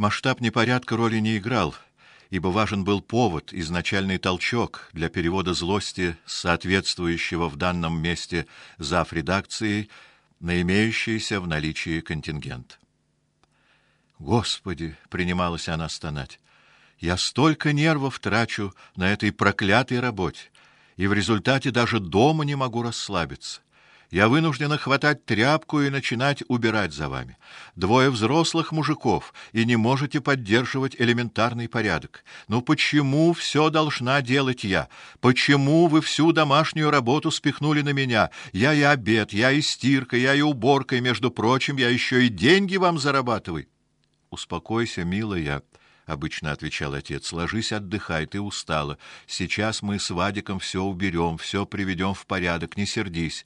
Масштаб непорядка роли не играл, ибо важен был повод, изначальный толчок для перевода злости с соответствующего в данном месте завредакцией на имеющийся в наличии контингент. «Господи!» — принималась она стонать. «Я столько нервов трачу на этой проклятой работе, и в результате даже дома не могу расслабиться. Я вынуждена хватать тряпку и начинать убирать за вами. Двое взрослых мужиков, и не можете поддерживать элементарный порядок. Ну почему все должна делать я? Почему вы всю домашнюю работу спихнули на меня? Я и обед, я и стирка, я и уборка, и, между прочим, я еще и деньги вам зарабатываю». «Успокойся, милая», — обычно отвечал отец, — «ложись, отдыхай, ты устала. Сейчас мы с Вадиком все уберем, все приведем в порядок, не сердись».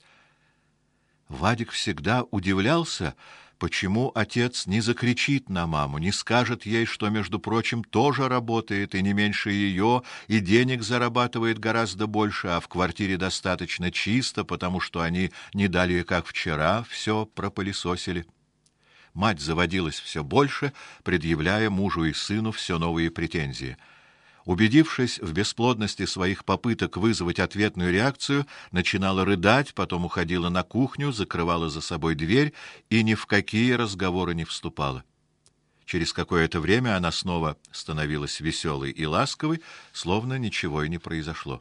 Вадик всегда удивлялся, почему отец не закричит на маму, не скажет ей, что, между прочим, тоже работает и не меньше ее, и денег зарабатывает гораздо больше, а в квартире достаточно чисто, потому что они не далее, как вчера, все пропылесосили. Мать заводилась все больше, предъявляя мужу и сыну все новые претензии. Убедившись в бесплодности своих попыток вызвать ответную реакцию, начинала рыдать, потом уходила на кухню, закрывала за собой дверь и ни в какие разговоры не вступала. Через какое-то время она снова становилась веселой и ласковой, словно ничего и не произошло.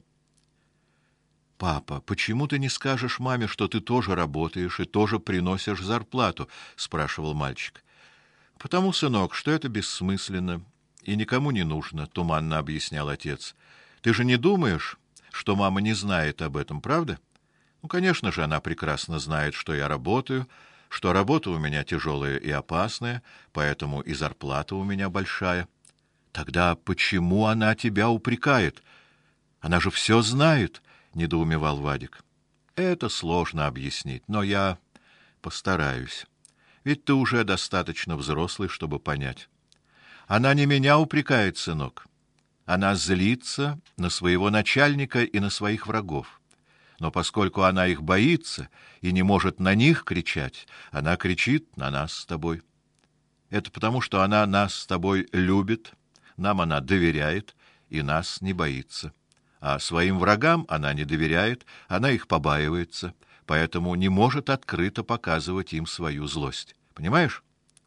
«Папа, почему ты не скажешь маме, что ты тоже работаешь и тоже приносишь зарплату?» — спрашивал мальчик. «Потому, сынок, что это бессмысленно и никому не нужно», — туманно объяснял отец. «Ты же не думаешь, что мама не знает об этом, правда? Ну, конечно же, она прекрасно знает, что я работаю, что работа у меня тяжелая и опасная, поэтому и зарплата у меня большая. Тогда почему она тебя упрекает? Она же все знает», — недоумевал Вадик. «Это сложно объяснить, но я постараюсь. Ведь ты уже достаточно взрослый, чтобы понять. Она не меня упрекает, сынок. Она злится на своего начальника и на своих врагов. Но поскольку она их боится и не может на них кричать, она кричит на нас с тобой. Это потому, что она нас с тобой любит, нам она доверяет и нас не боится. А своим врагам она не доверяет, она их побаивается, поэтому не может открыто показывать им свою злость. Понимаешь?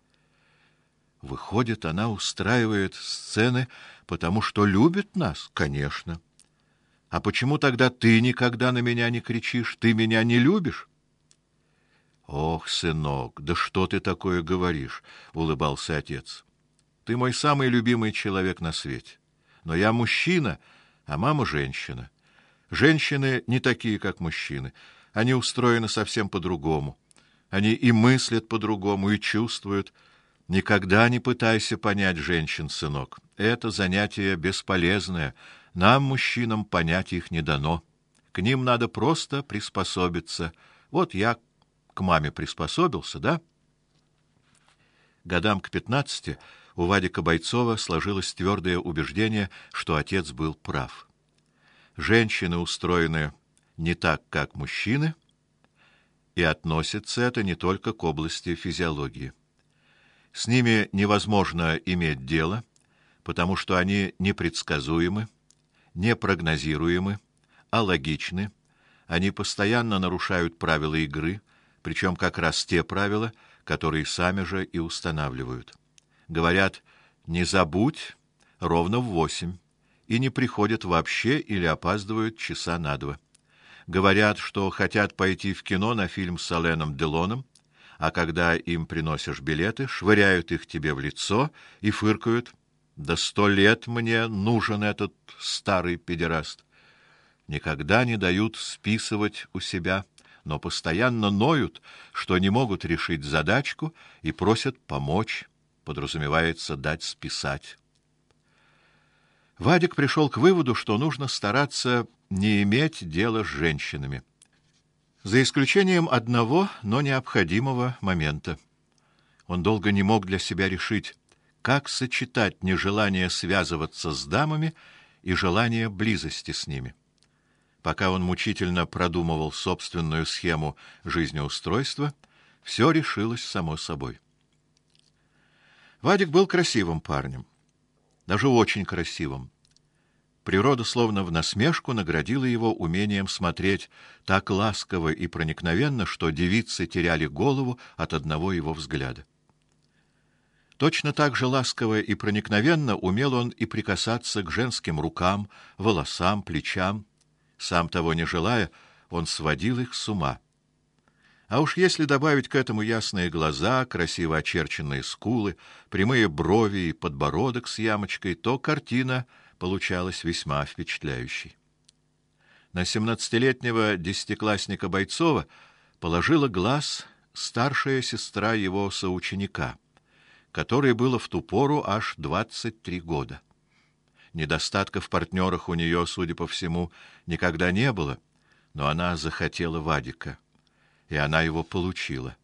Выходит, она устраивает сцены, потому что любит нас? Конечно. А почему тогда ты никогда на меня не кричишь? Ты меня не любишь? Ох, сынок, да что ты такое говоришь? Улыбался отец. Ты мой самый любимый человек на свете. Но я мужчина, а мама женщина. Женщины не такие, как мужчины. Они устроены совсем по-другому. Они и мыслят по-другому, и чувствуют. Никогда не пытайся понять женщин, сынок. Это занятие бесполезное. Нам, мужчинам, понять их не дано. К ним надо просто приспособиться. Вот я к маме приспособился, да? Годам к 15 у Вадика Бойцова сложилось твердое убеждение, что отец был прав. Женщины устроены не так, как мужчины, и относится это не только к области физиологии. С ними невозможно иметь дело, потому что они непредсказуемы, непрогнозируемы, алогичны, они постоянно нарушают правила игры, причем как раз те правила, которые сами же и устанавливают. Говорят: «Не забудь» ровно в 8, и не приходят вообще или опаздывают часа на 2. Говорят, что хотят пойти в кино на фильм с Аленом Делоном, а когда им приносишь билеты, швыряют их тебе в лицо и фыркают: «Да 100 лет мне нужен этот старый педераст». Никогда не дают списывать у себя, но постоянно ноют, что не могут решить задачку и просят помочь, подразумевается дать списать. Вадик пришел к выводу, что нужно стараться не иметь дела с женщинами. За исключением одного, но необходимого момента. Он долго не мог для себя решить, как сочетать нежелание связываться с дамами и желание близости с ними. Пока он мучительно продумывал собственную схему жизнеустройства, все решилось само собой. Вадик был красивым парнем, даже очень красивым. Природа словно в насмешку наградила его умением смотреть так ласково и проникновенно, что девицы теряли голову от одного его взгляда. Точно так же ласково и проникновенно умел он и прикасаться к женским рукам, волосам, плечам. Сам того не желая, он сводил их с ума. А уж если добавить к этому ясные глаза, красиво очерченные скулы, прямые брови и подбородок с ямочкой, то картина получалась весьма впечатляющей. На 17-летнего десятиклассника Бойцова положила глаз старшая сестра его соученика, которой было в ту пору аж 23 года. Недостатков в партнерах у нее, судя по всему, никогда не было, но она захотела Вадика, и она его получила.